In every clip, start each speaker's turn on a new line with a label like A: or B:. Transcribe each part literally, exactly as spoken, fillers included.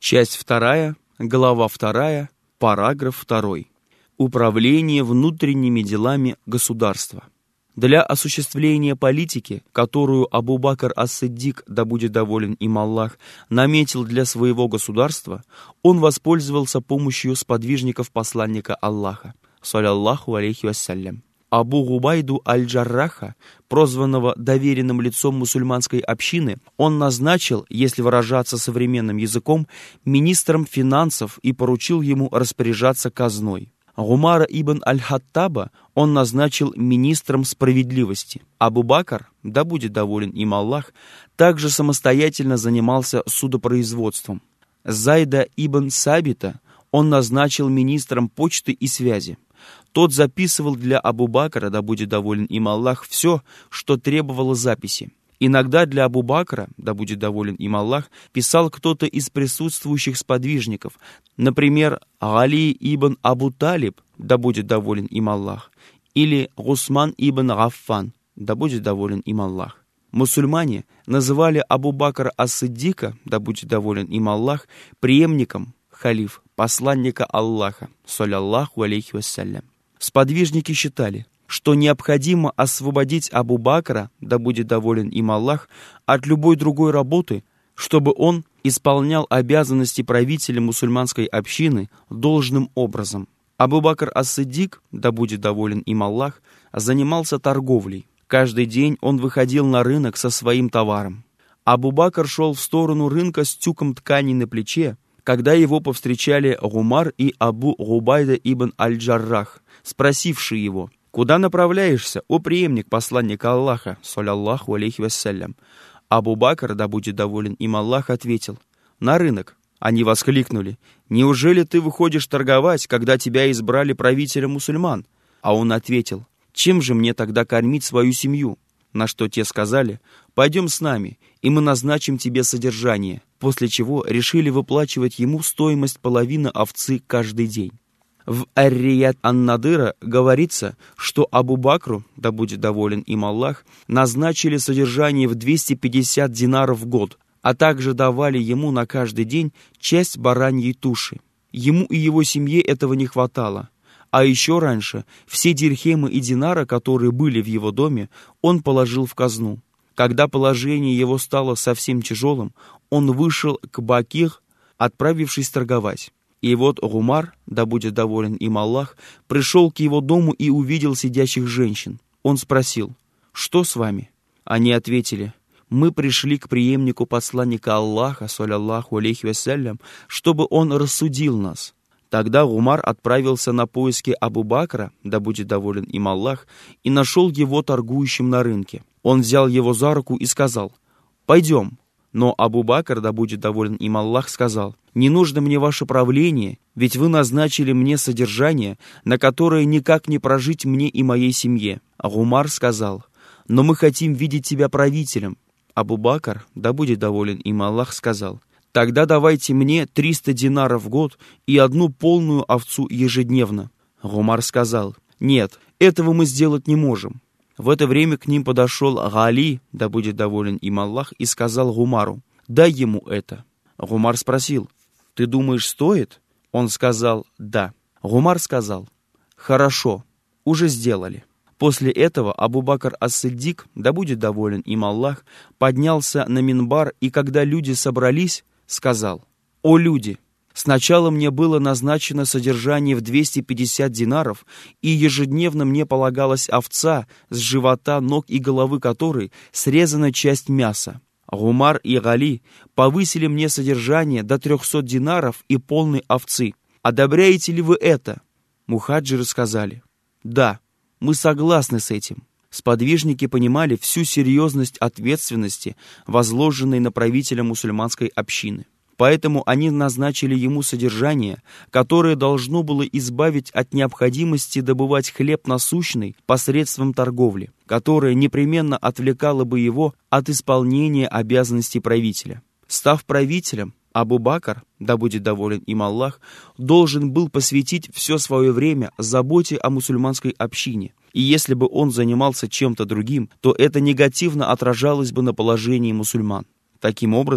A: Часть вторая, глава вторая, параграф второй. Управление внутренними делами государства. Для осуществления политики, которую Абу Бакр ас-Сиддик, да будет доволен им Аллах, наметил для своего государства, он воспользовался помощью сподвижников посланника Аллаха, саллаллаху алейхи вассалям. Абу Губайду аль-Джарраха, прозванного доверенным лицом мусульманской общины, он назначил, если выражаться современным языком, министром финансов и поручил ему распоряжаться казной. Гумара ибн аль-Хаттаба он назначил министром справедливости. Абу Бакр, да будет доволен им Аллах, также самостоятельно занимался судопроизводством. Зайда ибн Сабита он назначил министром почты и связи. Тот записывал для Абу Бакра, да будет доволен им Аллах, все, что требовало записи. Иногда для Абу Бакра, да будет доволен им Аллах, писал кто-то из присутствующих сподвижников, например, Али ибн Абу Талиб, да будет доволен им Аллах, или Гусман ибн Гаффан, да будет доволен им Аллах. Мусульмане называли Абу Бакра ас-Сиддика, да будет доволен им Аллах, преемником, халиф, посланника Аллаха, саллаллаху алейхи вассалям. Сподвижники считали, что необходимо освободить Абу Бакра, да будет доволен им Аллах, от любой другой работы, чтобы он исполнял обязанности правителя мусульманской общины должным образом. Абу Бакр ас-Сиддик, да будет доволен им Аллах, занимался торговлей. Каждый день он выходил на рынок со своим товаром. Абу Бакр шел в сторону рынка с тюком ткани на плече, когда его повстречали Гумар и Абу Губайда ибн аль-Джаррах, спросившие его: «Куда направляешься, о преемник посланника Аллаха, саллаллаху алейхи вассалям?» Абу Бакр, да будет доволен им Аллах, ответил: «На рынок». Они воскликнули: «Неужели ты выходишь торговать, когда тебя избрали правителем мусульман?» А он ответил: «Чем же мне тогда кормить свою семью?» На что те сказали: «Пойдем с нами, и мы назначим тебе содержание», после чего решили выплачивать ему стоимость половины овцы каждый день. В Ар-Рияд ан-Надыра говорится, что Абу Бакру, да будет доволен им Аллах, назначили содержание в двести пятьдесят динаров в год, а также давали ему на каждый день часть бараньей туши. Ему и его семье этого не хватало. А еще раньше все дирхемы и динары, которые были в его доме, он положил в казну. Когда положение его стало совсем тяжелым, он вышел к Бакир, отправившись торговать. И вот Гумар, да будет доволен им Аллах, пришел к его дому и увидел сидящих женщин. Он спросил: «Что с вами?» Они ответили: «Мы пришли к преемнику посланника Аллаха, саллаллаху алейхи вассалям, чтобы он рассудил нас». Тогда Гумар отправился на поиски Абу Бакра, да будет доволен им Аллах, и нашел его торгующим на рынке. Он взял его за руку и сказал: «Пойдем». Но Абу Бакр, да будет доволен им Аллах, сказал: «Не нужно мне ваше правление, ведь вы назначили мне содержание, на которое никак не прожить мне и моей семье». А Гумар сказал: «Но мы хотим видеть тебя правителем». Абу Бакр, да будет доволен им Аллах, сказал: «Тогда давайте мне триста динаров в год и одну полную овцу ежедневно». Гумар сказал: «Нет, этого мы сделать не можем». В это время к ним подошел Гали, да будет доволен им Аллах, и сказал Гумару: «Дай ему это». Гумар спросил: «Ты думаешь, стоит?» Он сказал: «Да». Гумар сказал: «Хорошо, уже сделали». После этого Абу Бакр ас-Сиддик, да будет доволен им Аллах, поднялся на минбар, и когда люди собрались, сказал: «О люди! Сначала мне было назначено содержание в двести пятьдесят динаров, и ежедневно мне полагалась овца, с живота, ног и головы которой срезана часть мяса. Гумар и Гали повысили мне содержание до трехсот динаров и полной овцы. Одобряете ли вы это?» Мухаджиры сказали: «Да, мы согласны с этим». Сподвижники понимали всю серьезность ответственности, возложенной на правителя мусульманской общины. Поэтому они назначили ему содержание, которое должно было избавить от необходимости добывать хлеб насущный посредством торговли, которое непременно отвлекало бы его от исполнения обязанностей правителя. Став правителем, Абу Бакр, да будет доволен им Аллах, должен был посвятить все свое время заботе о мусульманской общине. И если бы он занимался чем-то другим, то это негативно отражалось бы на положении мусульман. Таким образом,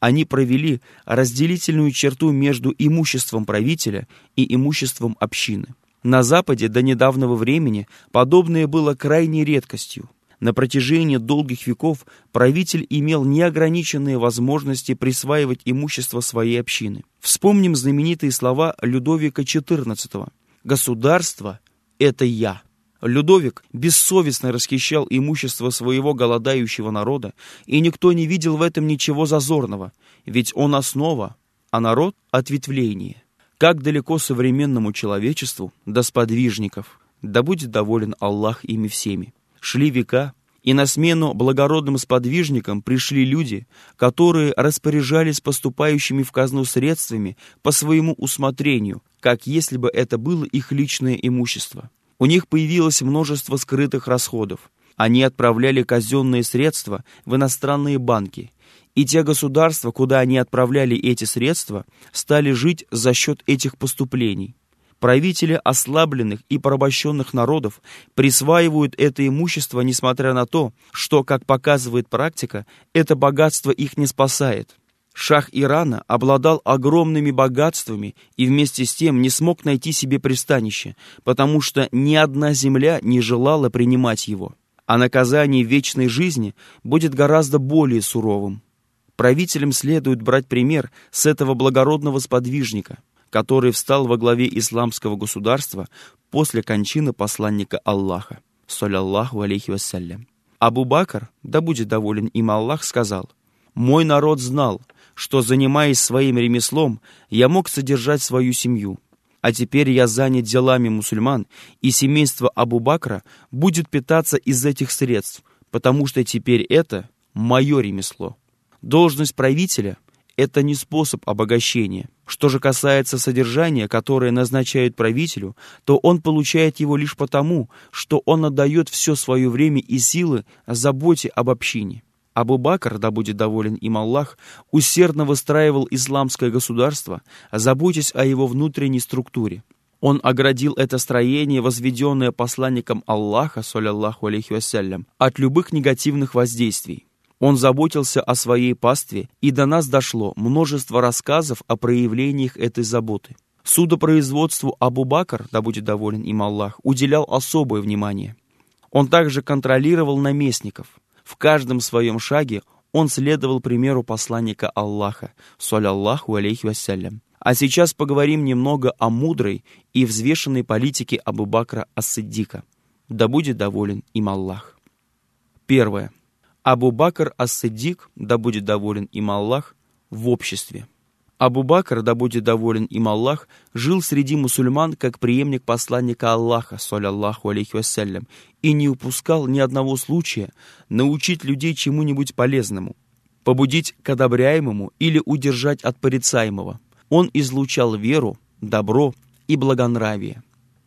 A: Они провели разделительную черту между имуществом правителя и имуществом общины. На Западе до недавнего времени подобное было крайней редкостью. На протяжении долгих веков правитель имел неограниченные возможности присваивать имущество своей общины. Вспомним знаменитые слова Людовика четырнадцатого: «Государство – это я». Людовик бессовестно расхищал имущество своего голодающего народа, и никто не видел в этом ничего зазорного, ведь он основа, а народ – ответвление. Как далеко современному человечеству до сподвижников, да будет доволен Аллах ими всеми. Шли века, и на смену благородным сподвижникам пришли люди, которые распоряжались поступающими в казну средствами по своему усмотрению, как если бы это было их личное имущество. У них появилось множество скрытых расходов. Они отправляли казенные средства в иностранные банки, и те государства, куда они отправляли эти средства, стали жить за счет этих поступлений. Правители ослабленных и порабощенных народов присваивают это имущество, несмотря на то, что, как показывает практика, это богатство их не спасает. Шах Ирана обладал огромными богатствами и вместе с тем не смог найти себе пристанище, потому что ни одна земля не желала принимать его. А наказание вечной жизни будет гораздо более суровым. Правителям следует брать пример с этого благородного сподвижника, который встал во главе исламского государства после кончины посланника Аллаха, саллаллаху алейхи вассалям. Абу Бакр, да будет доволен им Аллах, сказал: «Мой народ знал, что, занимаясь своим ремеслом, я мог содержать свою семью. А теперь я занят делами мусульман, и семейство Абу Бакра будет питаться из этих средств, потому что теперь это мое ремесло». Должность правителя – это не способ обогащения. Что же касается содержания, которое назначают правителю, то он получает его лишь потому, что он отдает все свое время и силы заботе об общине. Абу Бакр, да будет доволен им Аллах, усердно выстраивал исламское государство, заботясь о его внутренней структуре. Он оградил это строение, возведенное посланником Аллаха, саллаллаху алейхи вассалям, от любых негативных воздействий. Он заботился о своей пастве, и до нас дошло множество рассказов о проявлениях этой заботы. Судопроизводству Абу Бакр, да будет доволен им Аллах, уделял особое внимание. Он также контролировал наместников. В каждом своем шаге он следовал примеру посланника Аллаха, саллаллаху алейхи вассалям. А сейчас поговорим немного о мудрой и взвешенной политике Абу Бакра ас-Сиддика. Да будет доволен им Аллах. Первое. Абу Бакр ас-Сиддик, да будет доволен им Аллах, в обществе. Абу Бакр, да будет доволен им Аллах, жил среди мусульман как преемник посланника Аллаха, саллаллаху алейхи вассалям, и не упускал ни одного случая научить людей чему-нибудь полезному, побудить к одобряемому или удержать от порицаемого. Он излучал веру, добро и благонравие.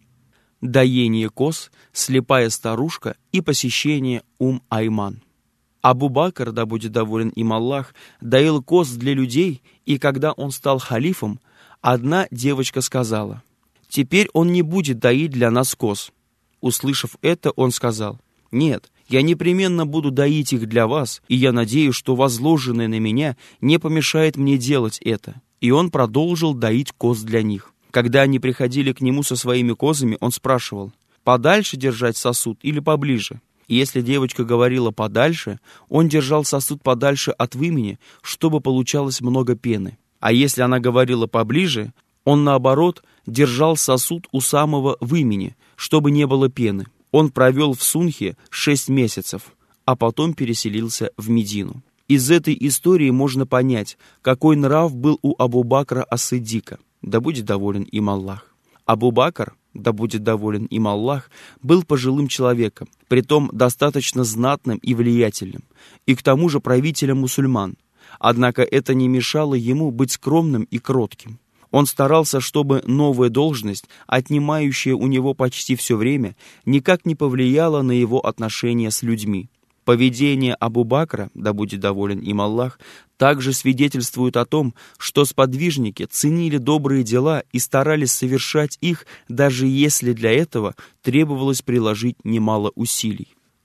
A: Доение коз, слепая старушка и посещение Ум-Айман. Абу Бакр, да будет доволен им Аллах, доил коз для людей, и когда он стал халифом, одна девочка сказала: «Теперь он не будет доить для нас коз». Услышав это, он сказал: «Нет, я непременно буду доить их для вас, и я надеюсь, что возложенное на меня не помешает мне делать это». И он продолжил доить коз для них. Когда они приходили к нему со своими козами, он спрашивал: «Подальше держать сосуд или поближе?» И если девочка говорила «подальше», он держал сосуд подальше от вымени, чтобы получалось много пены. А если она говорила «поближе», он, наоборот, держал сосуд у самого вымени, чтобы не было пены. Он провел в Сунхе шесть месяцев, а потом переселился в Медину. Из этой истории можно понять, какой нрав был у Абу Бакра ас-Сиддика, да будет доволен им Аллах. Абу Бакр, да будет доволен им Аллах, был пожилым человеком, притом достаточно знатным и влиятельным, и к тому же правителем мусульман. Однако это не мешало ему быть скромным и кротким. Он старался, чтобы новая должность, отнимающая у него почти все время, никак не повлияла на его отношения с людьми. Поведение Абу Бакра, да будет доволен им Аллах, также свидетельствует о том, что сподвижники ценили добрые дела и старались совершать их, даже если для этого требовалось приложить немало усилий.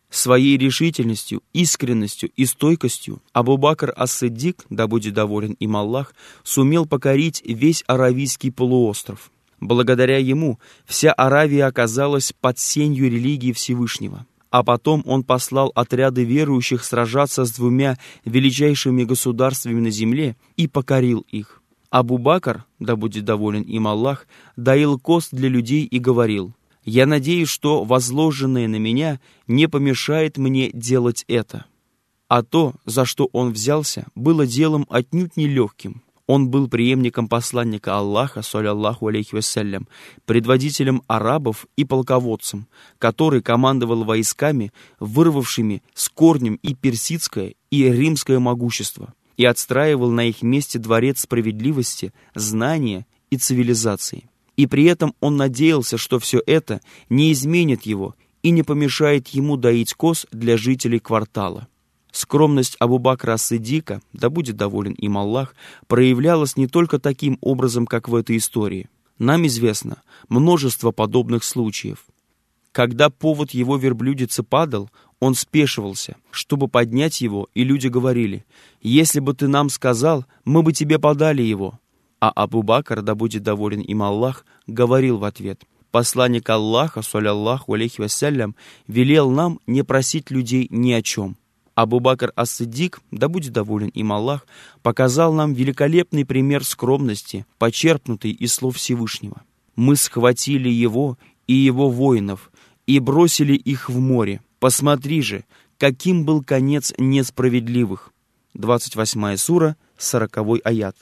A: Своей решительностью, искренностью и стойкостью Абу-Бакр ас-Сиддик, да будет доволен им Аллах, сумел покорить весь Аравийский полуостров. Благодаря ему вся Аравия оказалась под сенью религии Всевышнего. А потом он послал отряды верующих сражаться с двумя величайшими государствами на земле и покорил их. Абу-Бакр, да будет доволен им Аллах, доил коз для людей и говорил: «Я надеюсь, что возложенное на меня не помешает мне делать это». А то, за что он взялся, было делом отнюдь нелегким. Он был преемником посланника Аллаха, саллаллаху алейхи вассалям, предводителем арабов и полководцем, который командовал войсками, вырвавшими с корнем и персидское, и римское могущество, и отстраивал на их месте дворец справедливости, знания и цивилизации. И при этом он надеялся, что все это не изменит его и не помешает ему доить коз для жителей квартала. Скромность Абу-Бакра ас-Сиддика, да будет доволен им Аллах, проявлялась не только таким образом, как в этой истории. Нам известно множество подобных случаев. Когда повод его верблюдицы падал, он спешивался, чтобы поднять его, и люди говорили: «Если бы ты нам сказал, мы бы тебе подали его». А Абу-Бакр, да будет доволен им Аллах, говорил в ответ: «Посланник Аллаха, саллаллаху алейхи вассалям, велел нам не просить людей ни о чем». Абу-Бакр ас-Сиддик, да будет доволен им Аллах, показал нам великолепный пример скромности, почерпнутый из слов Всевышнего. «Мы схватили его и его воинов и бросили их в море. Посмотри же, каким был конец несправедливых». двадцать восьмая сура, сороковой аят.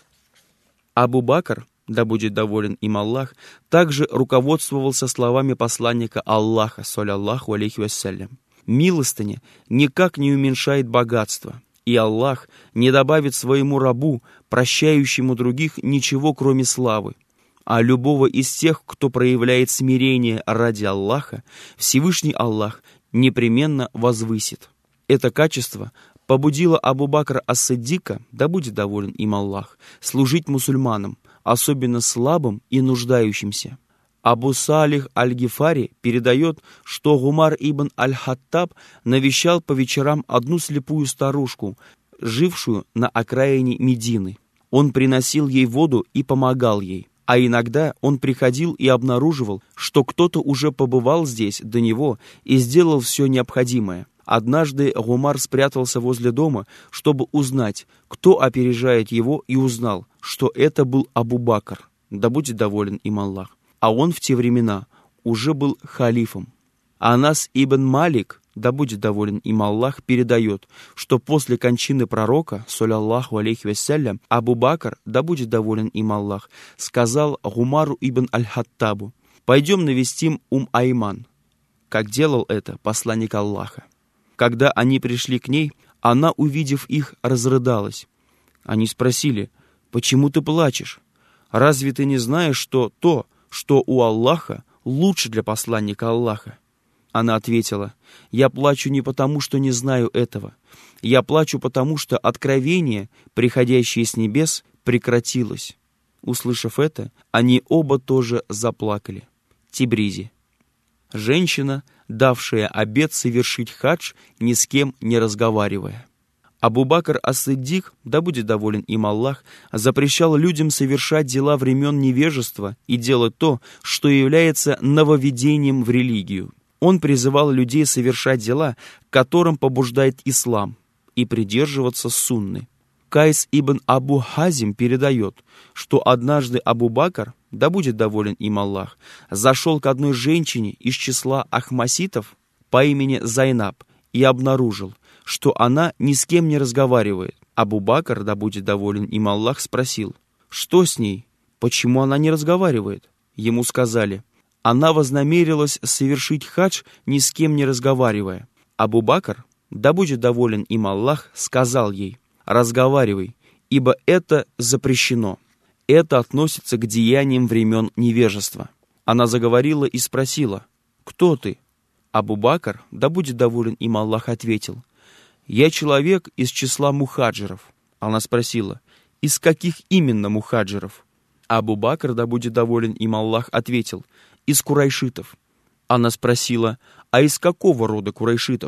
A: Абу-Бакр, да будет доволен им Аллах, также руководствовался словами посланника Аллаха, саллаллаху алейхи вассалям: «Милостыня никак не уменьшает богатство, и Аллах не добавит своему рабу, прощающему других, ничего, кроме славы. А любого из тех, кто проявляет смирение ради Аллаха, Всевышний Аллах непременно возвысит». Это качество побудило Абу-Бакра ас-Сиддика, да будет доволен им Аллах, служить мусульманам, особенно слабым и нуждающимся. Абу Салих аль-Гифари передает, что Гумар ибн аль-Хаттаб навещал по вечерам одну слепую старушку, жившую на окраине Медины. Он приносил ей воду и помогал ей, а иногда он приходил и обнаруживал, что кто-то уже побывал здесь до него и сделал все необходимое. Однажды Гумар спрятался возле дома, чтобы узнать, кто опережает его, и узнал, что это был Абу-Бакр, да будет доволен им Аллах. А он в те времена уже был халифом. Анас ибн Малик, да будет доволен им Аллах, передает, что после кончины пророка, саллаллаху алейхи вассалям, Абу-Бакр, да будет доволен им Аллах, сказал Гумару ибн аль-Хаттабу: «Пойдем навестим Ум-Айман», как делал это посланник Аллаха. Когда они пришли к ней, она, увидев их, разрыдалась. Они спросили: «Почему ты плачешь? Разве ты не знаешь, что то, что у Аллаха, лучше для посланника Аллаха?» Она ответила: «Я плачу не потому, что не знаю этого. Я плачу потому, что откровение, приходящее с небес, прекратилось». Услышав это, они оба тоже заплакали. Тибризи. Женщина, давшая обет совершить хадж, ни с кем не разговаривая. Абу-Бакр ас-Сиддик, да будет доволен им Аллах, запрещал людям совершать дела времен невежества и делать то, что является нововведением в религию. Он призывал людей совершать дела, к которым побуждает ислам, и придерживаться сунны. Кайс ибн Абу Хазим передает, что однажды Абу-Бакр, да будет доволен им Аллах, зашел к одной женщине из числа ахмаситов по имени Зайнаб и обнаружил, что она ни с кем не разговаривает. Абу-Бакр, да будет доволен им Аллах, спросил: «Что с ней? Почему она не разговаривает?» Ему сказали: «Она вознамерилась совершить хадж, ни с кем не разговаривая». Абу-Бакр, да будет доволен им Аллах, сказал ей: «Разговаривай, ибо это запрещено. Это относится к деяниям времен невежества». Она заговорила и спросила: «Кто ты?» Абу-Бакр, да будет доволен им Аллах, ответил: «Я человек из числа мухаджиров». Она спросила: «Из каких именно мухаджиров?» Абу-Бакр, да будет доволен им Аллах, ответил: «Из курайшитов». Она спросила: «А из какого рода курайшитов?»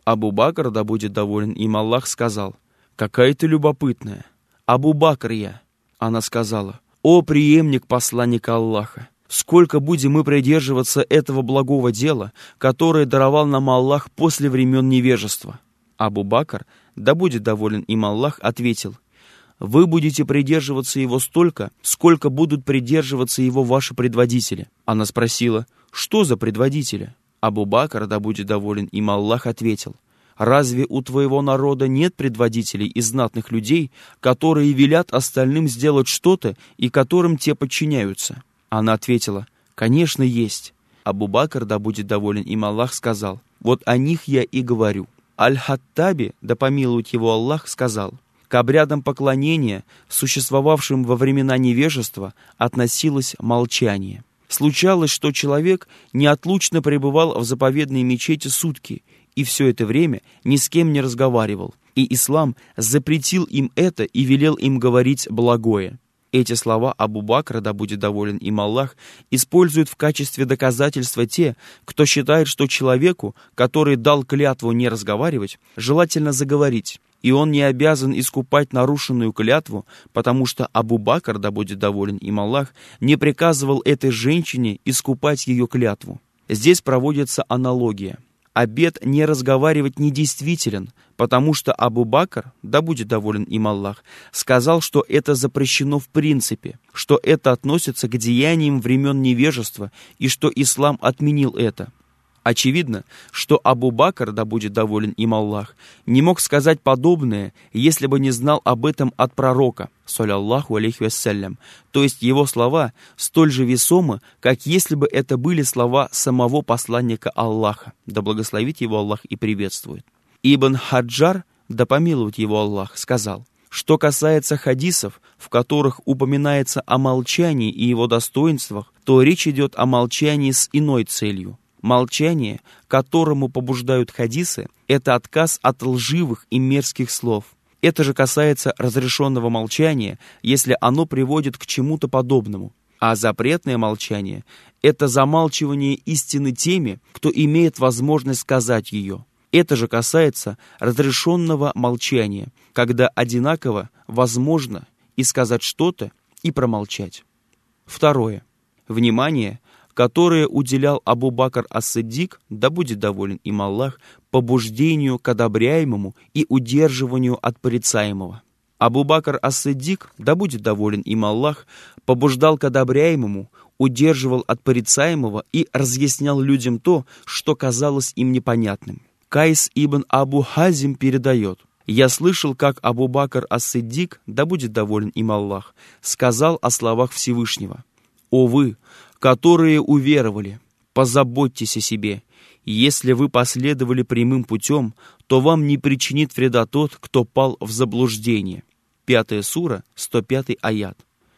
A: Абу-Бакр, да будет доволен им Аллах, сказал: «Какая ты любопытная! Абу-Бакр я!» Она сказала: «О преемник посланника Аллаха! Сколько будем мы придерживаться этого благого дела, которое даровал нам Аллах после времен невежества?» Абу-Бакр, да будет доволен им Аллах, ответил: «Вы будете придерживаться его столько, сколько будут придерживаться его ваши предводители». Она спросила: «Что за предводители?» Абу-Бакр, да будет доволен им Аллах, ответил: «Разве у твоего народа нет предводителей и знатных людей, которые велят остальным сделать что-то и которым те подчиняются?» Она ответила: «Конечно, есть». Абу-Бакр, да будет доволен им Аллах, сказал: «Вот о них я и говорю». Аль-Хаттаби, да помилует его Аллах, сказал: к обрядам поклонения, существовавшим во времена невежества, относилось молчание. Случалось, что человек неотлучно пребывал в заповедной мечети сутки, и все это время ни с кем не разговаривал, и ислам запретил им это и велел им говорить благое. Эти слова Абу-Бакра, да будет доволен им Аллах, используют в качестве доказательства те, кто считает, что человеку, который дал клятву не разговаривать, желательно заговорить, и он не обязан искупать нарушенную клятву, потому что Абу-Бакр, да будет доволен им Аллах, не приказывал этой женщине искупать ее клятву. Здесь проводится аналогия. Обет не разговаривать недействителен, потому что Абу-Бакр, да будет доволен им Аллах, сказал, что это запрещено в принципе, что это относится к деяниям времен невежества и что ислам отменил это. Очевидно, что Абу-Бакр, да будет доволен им Аллах, не мог сказать подобное, если бы не знал об этом от пророка, саллаллаху алейхи вассалям, то есть его слова столь же весомы, как если бы это были слова самого посланника Аллаха, да благословит его Аллах и приветствует. Ибн Хаджар, да помилует его Аллах, сказал: что касается хадисов, в которых упоминается о молчании и его достоинствах, то речь идет о молчании с иной целью. Молчание, которому побуждают хадисы, это отказ от лживых и мерзких слов. Это же касается разрешенного молчания, если оно приводит к чему-то подобному. А запретное молчание – это замалчивание истины теми, кто имеет возможность сказать ее. Это же касается разрешенного молчания, когда одинаково возможно и сказать что-то, и промолчать. Второе. Внимание, которое уделял Абу-Бакр ас-Сиддик, да будет доволен им Аллах, побуждению к одобряемому и удерживанию от порицаемого. Абу-Бакр ас-Сиддик, да будет доволен им Аллах, побуждал к одобряемому, удерживал от порицаемого и разъяснял людям то, что казалось им непонятным. Кайс ибн Абу Хазим передает: «Я слышал, как Абу-Бакр ас-Сиддик, да будет доволен им Аллах, сказал о словах Всевышнего: «О вы, которые уверовали, позаботьтесь о себе. Если вы последовали прямым путем, то вам не причинит вреда тот, кто пал в заблуждение». Пятая сура, сто пятый аят.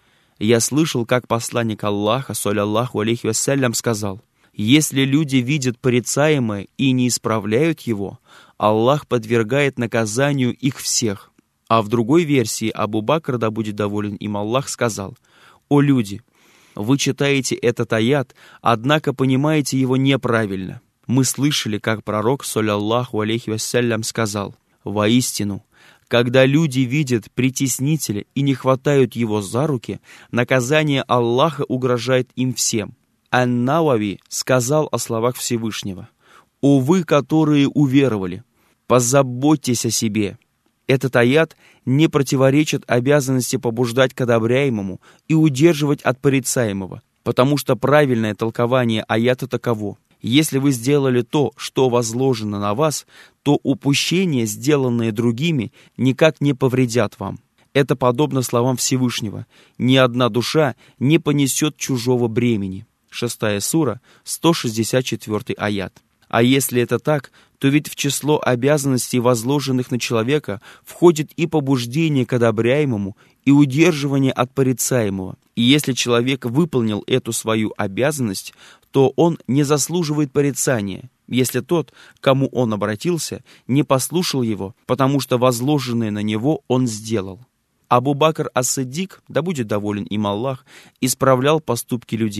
A: Я слышал, как посланник Аллаха, саллаллаху алейхи вассалям, сказал: если люди видят порицаемое и не исправляют его, Аллах подвергает наказанию их всех. А в другой версии Абу-Бакр, да будет доволен им Аллах, сказал: «О люди, вы читаете этот аят, однако понимаете его неправильно. Мы слышали, как пророк, саллаллаху алейхи вассалям, сказал: воистину, когда люди видят притеснителя и не хватают его за руки, наказание Аллаха угрожает им всем». Ан-Навави сказал о словах Всевышнего: «О вы, которые уверовали, позаботьтесь о себе». Этот аят не противоречит обязанности побуждать к одобряемому и удерживать от порицаемого, потому что правильное толкование аята таково: если вы сделали то, что возложено на вас, то упущения, сделанные другими, никак не повредят вам. Это подобно словам Всевышнего: «Ни одна душа не понесет чужого бремени». Шестая сура, сто шестьдесят четвёртый аят. А если это так, то ведь в число обязанностей, возложенных на человека, входит и побуждение к одобряемому, и удерживание от порицаемого. И если человек выполнил эту свою обязанность, то он не заслуживает порицания, если тот, к кому он обратился, не послушал его, потому что возложенное на него он сделал. Абу-Бакр ас-Сиддик, да будет доволен им Аллах, исправлял поступки людей.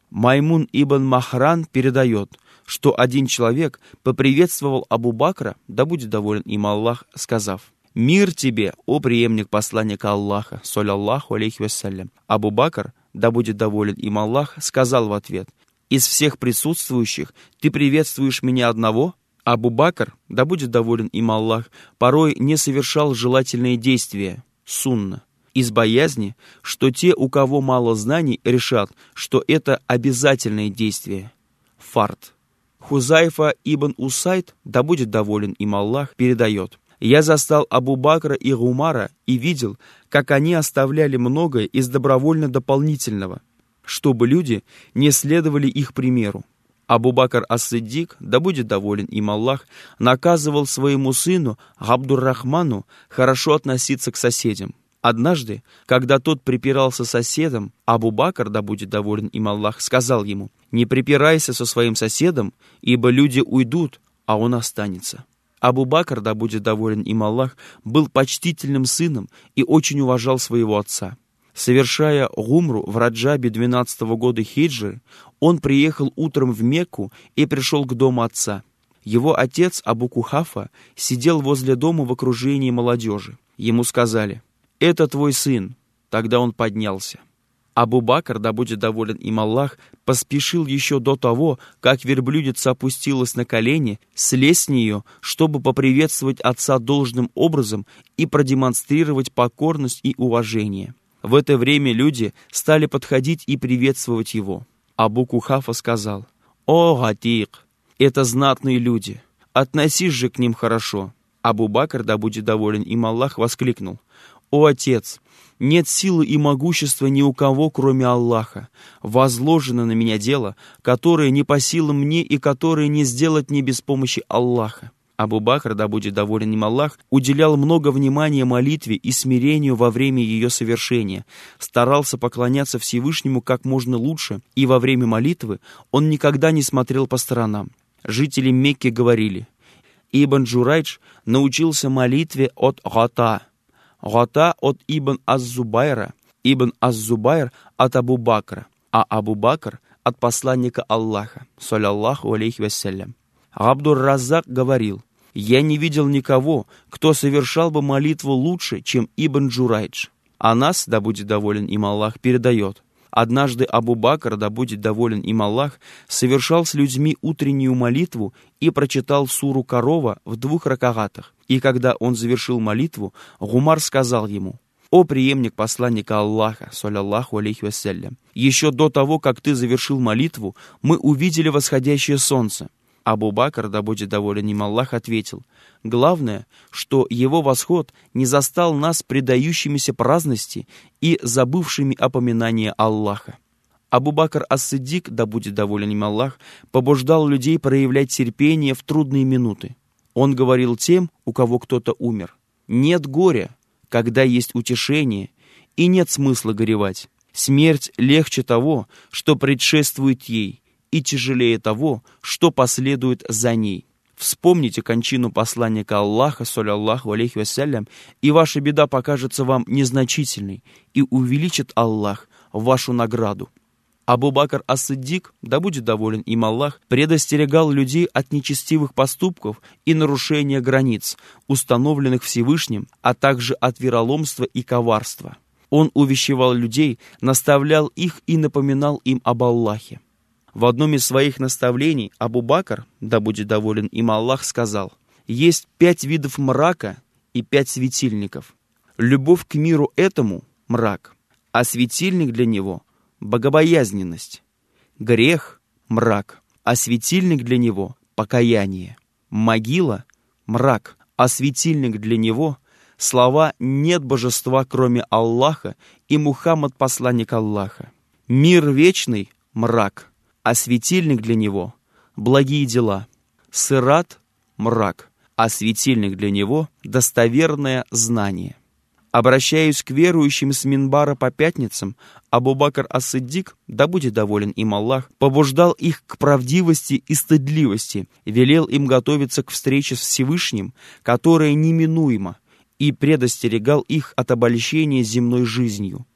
A: Маймун ибн Махран передает, что один человек поприветствовал Абу Бакра, да будет доволен им Аллах, сказав: «Мир тебе, о преемник посланника Аллаха, саллаллаху алейхи вассалям». Абу Бакр, да будет доволен им Аллах, сказал в ответ: «Из всех присутствующих ты приветствуешь меня одного?» Абу Бакр, да будет доволен им Аллах, порой не совершал желательные действия, сунна, из боязни, что те, у кого мало знаний, решат, что это обязательное действие, фард. Хузайфа ибн Усайд, да будет доволен им Аллах, передает: «Я застал Абу Бакра и Умара и видел, как они оставляли многое из добровольно-дополнительного, чтобы люди не следовали их примеру. Абу Бакр ас-Сиддик, да будет доволен им Аллах, наказывал своему сыну Абдур-Рахману хорошо относиться к соседям. Однажды, когда тот припирался с соседом, Абу Бакр, да будет доволен им Аллах, сказал ему: «Не припирайся со своим соседом, ибо люди уйдут, а он останется». Абу Бакр, да будет доволен им Аллах, был почтительным сыном и очень уважал своего отца. Совершая гумру в Раджабе двенадцатого года хиджры, он приехал утром в Мекку и пришел к дому отца. Его отец Абу Кухафа сидел возле дома в окружении молодежи. Ему сказали: «Это твой сын». Тогда он поднялся. Абу Бакр, да будет доволен им Аллах, поспешил еще до того, как верблюдица опустилась на колени, слезть с нее, чтобы поприветствовать отца должным образом и продемонстрировать покорность и уважение. В это время люди стали подходить и приветствовать его. Абу Кухафа сказал: «О, Гатик, это знатные люди, относись же к ним хорошо». Абу Бакр, да будет доволен им Аллах, воскликнул: «О, отец, нет силы и могущества ни у кого, кроме Аллаха. Возложено на меня дело, которое не по силам мне и которое не сделать мне без помощи Аллаха». Абу Бакр, да будет доволен им Аллах, уделял много внимания молитве и смирению во время ее совершения, старался поклоняться Всевышнему как можно лучше, и во время молитвы он никогда не смотрел по сторонам. Жители Мекки говорили: «Ибн Джурайдж научился молитве от Гата, Гата от Ибн Аз-Зубайра, Ибн Аз-Зубайр от Абу Бакра, а Абу Бакр от посланника Аллаха, саллаллаху алейхи вассалям». Абдур-Раззак говорил: «Я не видел никого, кто совершал бы молитву лучше, чем Ибн Джурайдж». Анас, да будет доволен им Аллах, передает: «Однажды Абу Бакр, да будет доволен им Аллах, совершал с людьми утреннюю молитву и прочитал суру Корова в двух ракагатах. И когда он завершил молитву, Гумар сказал ему: «О преемник посланника Аллаха, саллаллаху алейхи вассалям, еще до того, как ты завершил молитву, мы увидели восходящее солнце». Абу Бакр, да будет доволен им Аллах, ответил: «Главное, что его восход не застал нас предающимися праздности и забывшими о поминании Аллаха». Абу Бакр ас-Сиддик, да будет доволен им Аллах, побуждал людей проявлять терпение в трудные минуты. Он говорил тем, у кого кто-то умер: «Нет горя, когда есть утешение, и нет смысла горевать. Смерть легче того, что предшествует ей, и тяжелее того, что последует за ней. Вспомните кончину посланника Аллаха, саллаллаху алейхи вассалям, и ваша беда покажется вам незначительной, и увеличит Аллах вашу награду». Абу Бакр ас-Сиддик, да будет доволен им Аллах, предостерегал людей от нечестивых поступков и нарушения границ, установленных Всевышним, а также от вероломства и коварства. Он увещевал людей, наставлял их и напоминал им об Аллахе. В одном из своих наставлений Абу Бакр, да будет доволен им Аллах, сказал: «Есть пять видов мрака и пять светильников. Любовь к миру этому – мрак, а светильник для него – богобоязненность. Грех – мрак, а светильник для него – покаяние. Могила – мрак, а светильник для него – слова «нет божества, кроме Аллаха» и «Мухаммад – посланник Аллаха». Мир вечный – мрак, а светильник для него – благие дела. Сират – мрак, а светильник для него – достоверное знание. Обращаясь к верующим с минбара по пятницам, Абу Бакр ас-Сиддик, да будет доволен им Аллах, побуждал их к правдивости и стыдливости, велел им готовиться к встрече с Всевышним, которая неминуема, и предостерегал их от обольщения земной жизнью.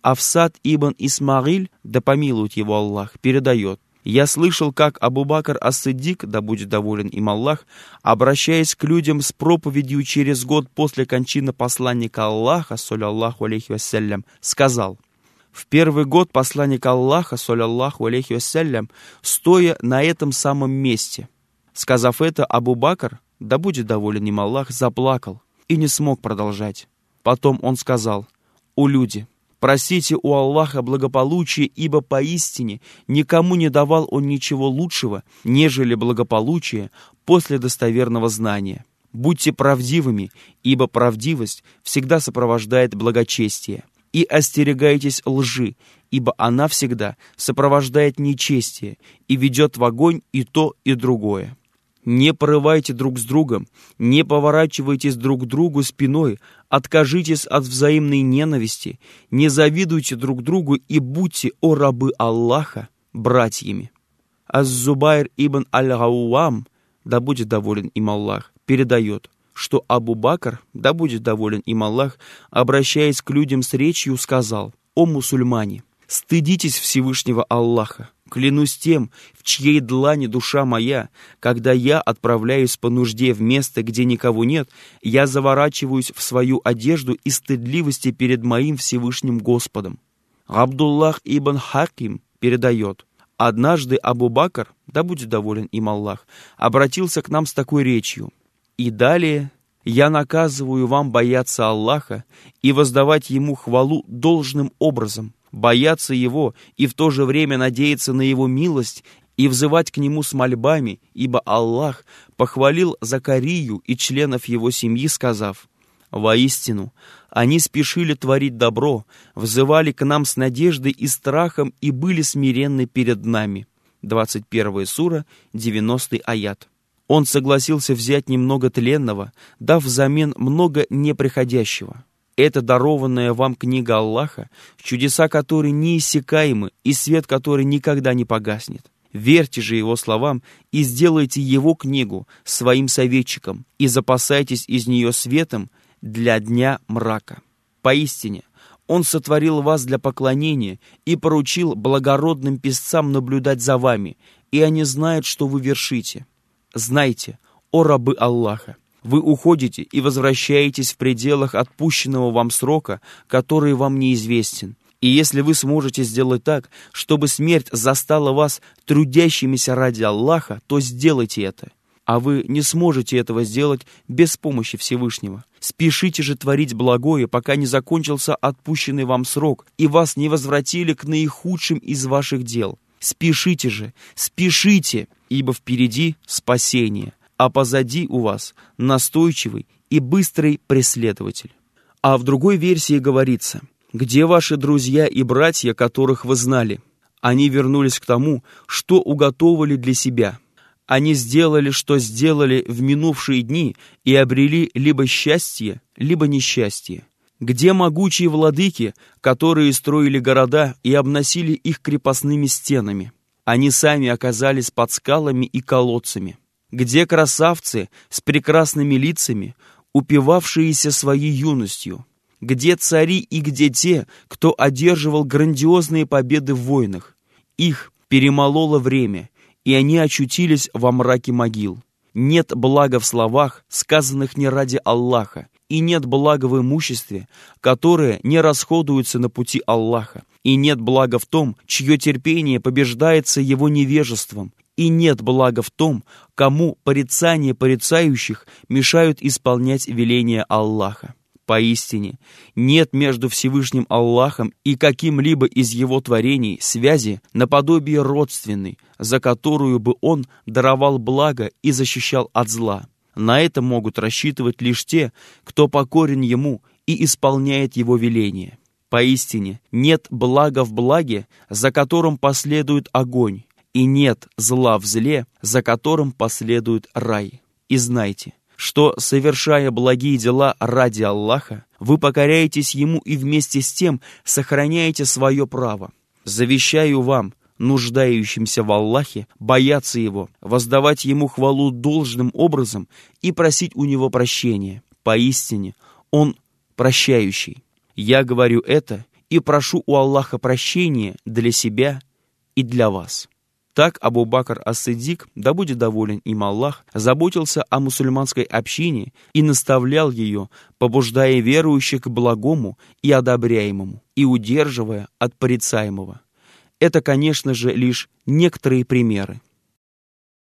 A: Афсад ибн Исмаиль, да помилует его Аллах, передает: «Я слышал, как Абу-Бакр ас-Сиддик, да будет доволен им Аллах, обращаясь к людям с проповедью через год после кончины посланника Аллаха, саллаллаху алейхи вассалям, сказал: в первый год посланника Аллаха, саллаллаху алейхи вассалям, стоя на этом самом месте». Сказав это, Абу-Бакр, да будет доволен им Аллах, заплакал и не смог продолжать. Потом он сказал: «О люди, просите у Аллаха благополучия, ибо поистине никому не давал Он ничего лучшего, нежели благополучие после достоверного знания. Будьте правдивыми, ибо правдивость всегда сопровождает благочестие. И остерегайтесь лжи, ибо она всегда сопровождает нечестие и ведет в огонь и то, и другое. Не порывайте друг с другом, не поворачивайтесь друг к другу спиной, откажитесь от взаимной ненависти, не завидуйте друг другу и будьте, о рабы Аллаха, братьями». Аз-Зубайр ибн Аль-Гауам, да будет доволен им Аллах, передает, что Абу-Бакр, да будет доволен им Аллах, обращаясь к людям с речью, сказал: «О мусульмане, стыдитесь Всевышнего Аллаха. Клянусь тем, в чьей длани душа моя, когда я отправляюсь по нужде в место, где никого нет, я заворачиваюсь в свою одежду из стыдливости перед моим Всевышним Господом». Абдуллах ибн Хаким передает: «Однажды Абу-Бакр, да будет доволен им Аллах, обратился к нам с такой речью: и далее я наказываю вам бояться Аллаха и воздавать Ему хвалу должным образом, бояться Его и в то же время надеяться на Его милость и взывать к Нему с мольбами, ибо Аллах похвалил Закарию и членов его семьи, сказав: воистину, они спешили творить добро, взывали к нам с надеждой и страхом и были смиренны перед нами». двадцать первая сура, девяностый аят. Он согласился взять немного тленного, дав взамен много неприходящего. Это дарованная вам книга Аллаха, чудеса которой неиссякаемы и свет которой никогда не погаснет. Верьте же Его словам и сделайте Его книгу своим советчиком и запасайтесь из нее светом для дня мрака. Поистине, Он сотворил вас для поклонения и поручил благородным песцам наблюдать за вами, и они знают, что вы вершите. Знайте, о рабы Аллаха, вы уходите и возвращаетесь в пределах отпущенного вам срока, который вам неизвестен. И если вы сможете сделать так, чтобы смерть застала вас трудящимися ради Аллаха, то сделайте это. А вы не сможете этого сделать без помощи Всевышнего. Спешите же творить благое, пока не закончился отпущенный вам срок, и вас не возвратили к наихудшим из ваших дел. Спешите же, спешите, ибо впереди спасение, а позади у вас настойчивый и быстрый преследователь. А в другой версии говорится: «Где ваши друзья и братья, которых вы знали? Они вернулись к тому, что уготовили для себя. Они сделали, что сделали в минувшие дни, и обрели либо счастье, либо несчастье. Где могучие владыки, которые строили города и обносили их крепостными стенами? Они сами оказались под скалами и колодцами. Где красавцы с прекрасными лицами, упивавшиеся своей юностью? Где цари и где те, кто одерживал грандиозные победы в войнах? Их перемололо время, и они очутились во мраке могил. Нет блага в словах, сказанных не ради Аллаха, и нет блага в имуществе, которое не расходуется на пути Аллаха, и нет блага в том, чье терпение побеждается его невежеством, и нет блага в том, кому порицания порицающих мешают исполнять веления Аллаха. Поистине, нет между Всевышним Аллахом и каким-либо из Его творений связи наподобие родственной, за которую бы Он даровал благо и защищал от зла. На это могут рассчитывать лишь те, кто покорен Ему и исполняет Его веления. Поистине, нет блага в благе, за которым последует огонь, и нет зла в зле, за которым последует рай. И знайте, что, совершая благие дела ради Аллаха, вы покоряетесь Ему и вместе с тем сохраняете свое право. Завещаю вам, нуждающимся в Аллахе, бояться Его, воздавать Ему хвалу должным образом и просить у Него прощения. Поистине, Он прощающий. Я говорю это, и прошу у Аллаха прощения для себя и для вас». Так Абу Бакр ас-Сиддик, да будет доволен им Аллах, заботился о мусульманской общине и наставлял ее, побуждая верующих к благому и одобряемому, и удерживая от порицаемого. Это, конечно же, лишь некоторые примеры.